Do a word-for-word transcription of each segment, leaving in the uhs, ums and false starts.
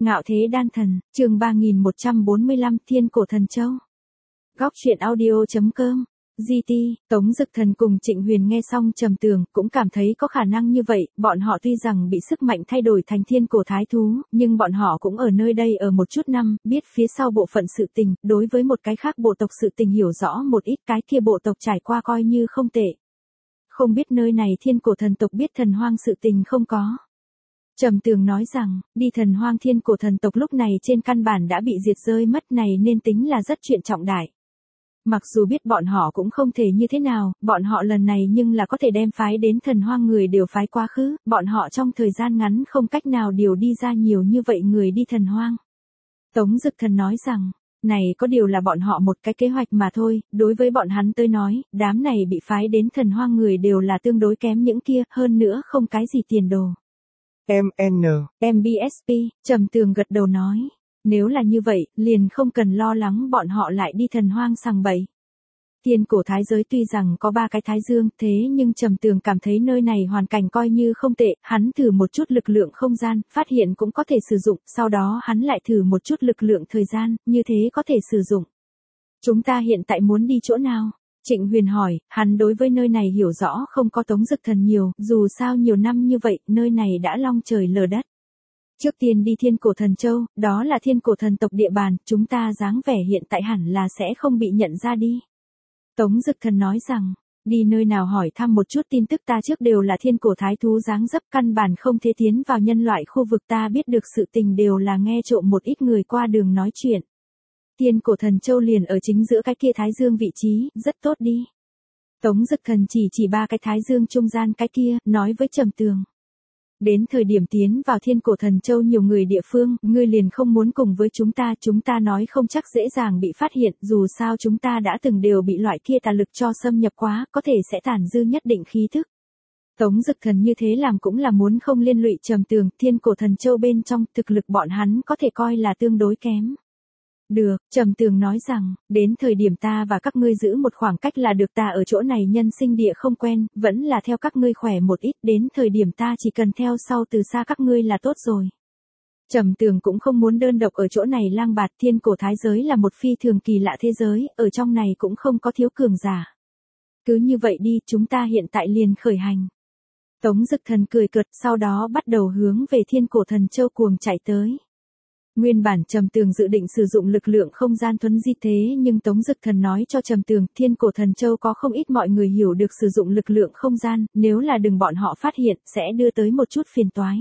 Ngạo Thế Đan Thần, chương ba nghìn một trăm bốn mươi lăm, Thiên Cổ Thần Châu. Góc truyện audio chấm com. giê tê, Tống Dực Thần cùng Trịnh Huyền nghe xong trầm tường, cũng cảm thấy có khả năng như vậy, bọn họ tuy rằng bị sức mạnh thay đổi thành thiên cổ thái thú, nhưng bọn họ cũng ở nơi đây ở một chút năm, biết phía sau bộ phận sự tình, đối với một cái khác bộ tộc sự tình hiểu rõ một ít, cái kia bộ tộc trải qua coi như không tệ. Không biết nơi này thiên cổ thần tộc biết thần hoang sự tình không có. Trầm tường nói rằng, đi thần hoang thiên cổ thần tộc lúc này trên căn bản đã bị diệt rơi mất, này nên tính là rất chuyện trọng đại. Mặc dù biết bọn họ cũng không thể như thế nào, bọn họ lần này nhưng là có thể đem phái đến thần hoang người đều phái quá khứ, bọn họ trong thời gian ngắn không cách nào điều đi ra nhiều như vậy người đi thần hoang. Tống Dực Thần nói rằng, này có điều là bọn họ một cái kế hoạch mà thôi, đối với bọn hắn tới nói, đám này bị phái đến thần hoang người đều là tương đối kém những kia, hơn nữa không cái gì tiền đồ. em en, em bê ét pê, Trầm Tường gật đầu nói. Nếu là như vậy, liền không cần lo lắng bọn họ lại đi thần hoang sằng bậy. Thiên cổ thái giới tuy rằng có ba cái thái dương, thế nhưng Trầm Tường cảm thấy nơi này hoàn cảnh coi như không tệ, hắn thử một chút lực lượng không gian, phát hiện cũng có thể sử dụng, sau đó hắn lại thử một chút lực lượng thời gian, như thế có thể sử dụng. Chúng ta hiện tại muốn đi chỗ nào? Trịnh Huyền hỏi, hắn đối với nơi này hiểu rõ không có Tống Dực Thần nhiều, dù sao nhiều năm như vậy, nơi này đã long trời lở đất. Trước tiên đi Thiên Cổ Thần Châu, đó là thiên cổ thần tộc địa bàn, chúng ta dáng vẻ hiện tại hẳn là sẽ không bị nhận ra đi. Tống Dực Thần nói rằng, đi nơi nào hỏi thăm một chút tin tức, ta trước đều là thiên cổ thái thú dáng dấp, căn bản không thể tiến vào nhân loại khu vực, ta biết được sự tình đều là nghe trộm một ít người qua đường nói chuyện. Thiên Cổ Thần Châu liền ở chính giữa cái kia thái dương vị trí, rất tốt đi. Tống Dực Thần chỉ chỉ ba cái thái dương trung gian cái kia, nói với Trầm Tường. Đến thời điểm tiến vào thiên cổ thần châu nhiều người địa phương, ngươi liền không muốn cùng với chúng ta, chúng ta nói không chắc dễ dàng bị phát hiện, dù sao chúng ta đã từng đều bị loại kia tà lực cho xâm nhập quá, có thể sẽ tàn dư nhất định khí thức. Tống Dực Thần như thế làm cũng là muốn không liên lụy Trầm Tường, thiên cổ thần châu bên trong, thực lực bọn hắn có thể coi là tương đối kém. Được, Trầm Tường nói rằng, đến thời điểm ta và các ngươi giữ một khoảng cách là được, ta ở chỗ này nhân sinh địa không quen, vẫn là theo các ngươi khỏe một ít, đến thời điểm ta chỉ cần theo sau từ xa các ngươi là tốt rồi. Trầm Tường cũng không muốn đơn độc ở chỗ này lang bạt, thiên cổ thái giới là một phi thường kỳ lạ thế giới, ở trong này cũng không có thiếu cường giả. Cứ như vậy đi, chúng ta hiện tại liền khởi hành. Tống Dực Thần cười cợt, sau đó bắt đầu hướng về thiên cổ thần châu cuồng chạy tới. Nguyên bản Trầm Tường dự định sử dụng lực lượng không gian thuấn di, thế nhưng Tống Dực Thần nói cho Trầm Tường, thiên cổ thần châu có không ít mọi người hiểu được sử dụng lực lượng không gian, nếu là đừng bọn họ phát hiện, sẽ đưa tới một chút phiền toái.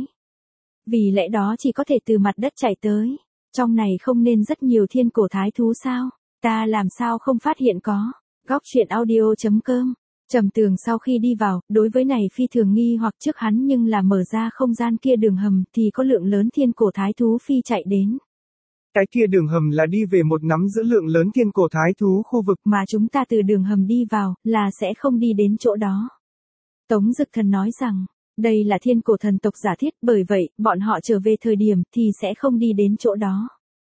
Vì lẽ đó chỉ có thể từ mặt đất chạy tới. Trong này không nên rất nhiều thiên cổ thái thú sao? Ta làm sao không phát hiện có? Góc truyện audio chấm com. Trầm Tường sau khi đi vào, đối với này phi thường nghi hoặc, trước hắn nhưng là mở ra không gian kia đường hầm thì có lượng lớn thiên cổ thái thú phi chạy đến. Cái kia đường hầm là đi về một nắm giữ lượng lớn thiên cổ thái thú khu vực mà chúng ta từ đường hầm đi vào, là sẽ không đi đến chỗ đó. Tống Dực Thần nói rằng, đây là thiên cổ thần tộc giả thiết, bởi vậy, bọn họ trở về thời điểm thì sẽ không đi đến chỗ đó.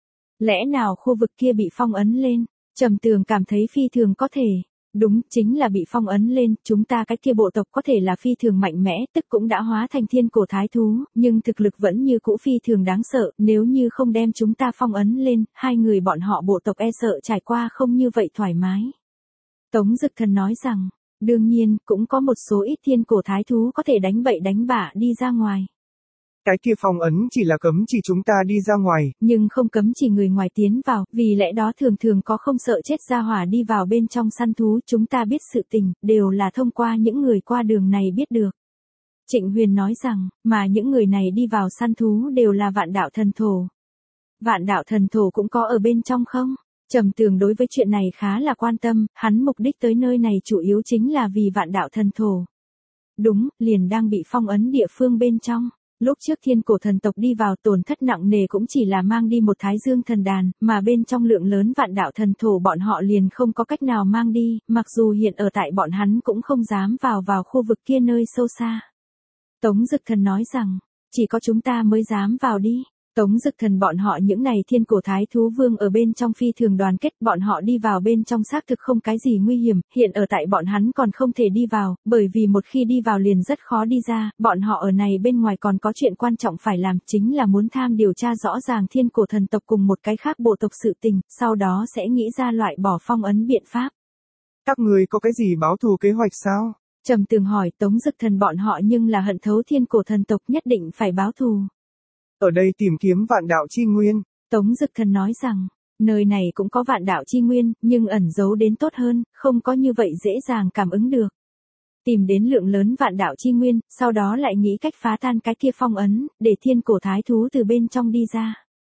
Lẽ nào khu vực kia bị phong ấn lên? Trầm Tường cảm thấy phi thường có thể. Đúng, chính là bị phong ấn lên, chúng ta cái kia bộ tộc có thể là phi thường mạnh mẽ, tức cũng đã hóa thành thiên cổ thái thú, nhưng thực lực vẫn như cũ phi thường đáng sợ, nếu như không đem chúng ta phong ấn lên, hai người bọn họ bộ tộc e sợ trải qua không như vậy thoải mái. Tống Dực Thần nói rằng, đương nhiên, cũng có một số ít thiên cổ thái thú có thể đánh bậy đánh bạ đi ra ngoài. Cái kia phong ấn chỉ là cấm chỉ chúng ta đi ra ngoài, nhưng không cấm chỉ người ngoài tiến vào, vì lẽ đó thường thường có không sợ chết ra hỏa đi vào bên trong săn thú, chúng ta biết sự tình, đều là thông qua những người qua đường này biết được. Trịnh Huyền nói rằng, mà những người này đi vào săn thú đều là vạn đạo thần thổ. Vạn đạo thần thổ cũng có ở bên trong không? Trầm Tường đối với chuyện này khá là quan tâm, hắn mục đích tới nơi này chủ yếu chính là vì vạn đạo thần thổ. Đúng, liền đang bị phong ấn địa phương bên trong. Lúc trước thiên cổ thần tộc đi vào tổn thất nặng nề cũng chỉ là mang đi một thái dương thần đàn, mà bên trong lượng lớn vạn đạo thần thổ bọn họ liền không có cách nào mang đi, mặc dù hiện ở tại bọn hắn cũng không dám vào vào khu vực kia nơi sâu xa. Tống Dực Thần nói rằng, chỉ có chúng ta mới dám vào đi. Tống Dực Thần bọn họ những này thiên cổ thái thú vương ở bên trong phi thường đoàn kết, bọn họ đi vào bên trong xác thực không cái gì nguy hiểm, hiện ở tại bọn hắn còn không thể đi vào, bởi vì một khi đi vào liền rất khó đi ra, bọn họ ở này bên ngoài còn có chuyện quan trọng phải làm, chính là muốn tham điều tra rõ ràng thiên cổ thần tộc cùng một cái khác bộ tộc sự tình, sau đó sẽ nghĩ ra loại bỏ phong ấn biện pháp. Các người có cái gì báo thù kế hoạch sao? Trầm Tường hỏi. Tống Dực Thần bọn họ nhưng là hận thấu thiên cổ thần tộc, nhất định phải báo thù. Ở đây tìm kiếm vạn đạo chi nguyên. Tống Dực Thần nói rằng, nơi này cũng có vạn đạo chi nguyên, nhưng ẩn giấu đến tốt hơn, không có như vậy dễ dàng cảm ứng được. Tìm đến lượng lớn vạn đạo chi nguyên, sau đó lại nghĩ cách phá tan cái kia phong ấn, để thiên cổ thái thú từ bên trong đi ra.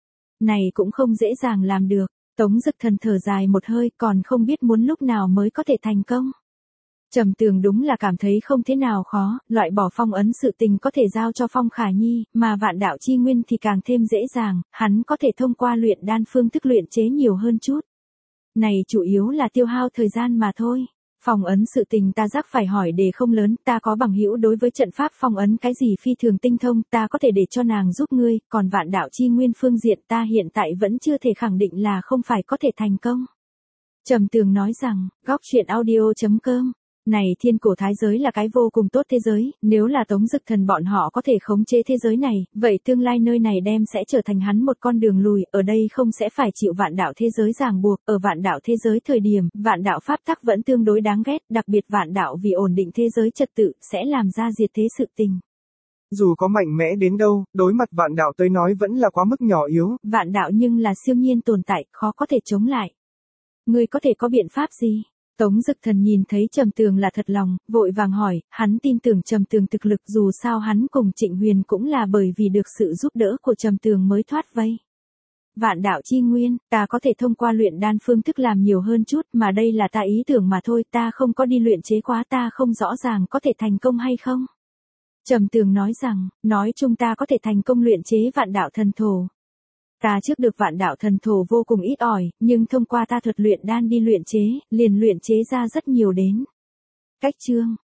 Này cũng không dễ dàng làm được. Tống Dực Thần thở dài một hơi, còn không biết muốn lúc nào mới có thể thành công. Trầm Tường đúng là cảm thấy không thế nào khó, loại bỏ phong ấn sự tình có thể giao cho Phong Khả Nhi, mà vạn đạo chi nguyên thì càng thêm dễ dàng, hắn có thể thông qua luyện đan phương thức luyện chế nhiều hơn chút. Này chủ yếu là tiêu hao thời gian mà thôi. Phong ấn sự tình ta giác phải hỏi đề không lớn, ta có bằng hữu đối với trận pháp phong ấn cái gì phi thường tinh thông, ta có thể để cho nàng giúp ngươi, còn vạn đạo chi nguyên phương diện ta hiện tại vẫn chưa thể khẳng định là không phải có thể thành công. Trầm Tường nói rằng, góc truyện audio chấm com. Này thiên cổ thái giới là cái vô cùng tốt thế giới, nếu là Tống Dực Thần bọn họ có thể khống chế thế giới này, vậy tương lai nơi này đem sẽ trở thành hắn một con đường lùi, ở đây không sẽ phải chịu vạn đạo thế giới ràng buộc, ở vạn đạo thế giới thời điểm, vạn đạo pháp tắc vẫn tương đối đáng ghét, đặc biệt vạn đạo vì ổn định thế giới trật tự, sẽ làm ra diệt thế sự tình. Dù có mạnh mẽ đến đâu, đối mặt vạn đạo tới nói vẫn là quá mức nhỏ yếu. Vạn đạo nhưng là siêu nhiên tồn tại, khó có thể chống lại. Ngươi có thể có biện pháp gì? Tống Dực Thần nhìn thấy Trầm Tường là thật lòng, vội vàng hỏi, hắn tin tưởng Trầm Tường thực lực, dù sao hắn cùng Trịnh Huyền cũng là bởi vì được sự giúp đỡ của Trầm Tường mới thoát vây. Vạn đạo chi nguyên, ta có thể thông qua luyện đan phương thức làm nhiều hơn chút, mà đây là ta ý tưởng mà thôi, ta không có đi luyện chế quá, ta không rõ ràng có thể thành công hay không. Trầm Tường nói rằng, nói chung ta có thể thành công luyện chế vạn đạo thần thổ. Ta trước được vạn đạo thần thổ vô cùng ít ỏi, nhưng thông qua ta thuật luyện đan đi luyện chế, liền luyện chế ra rất nhiều đến. Cách chương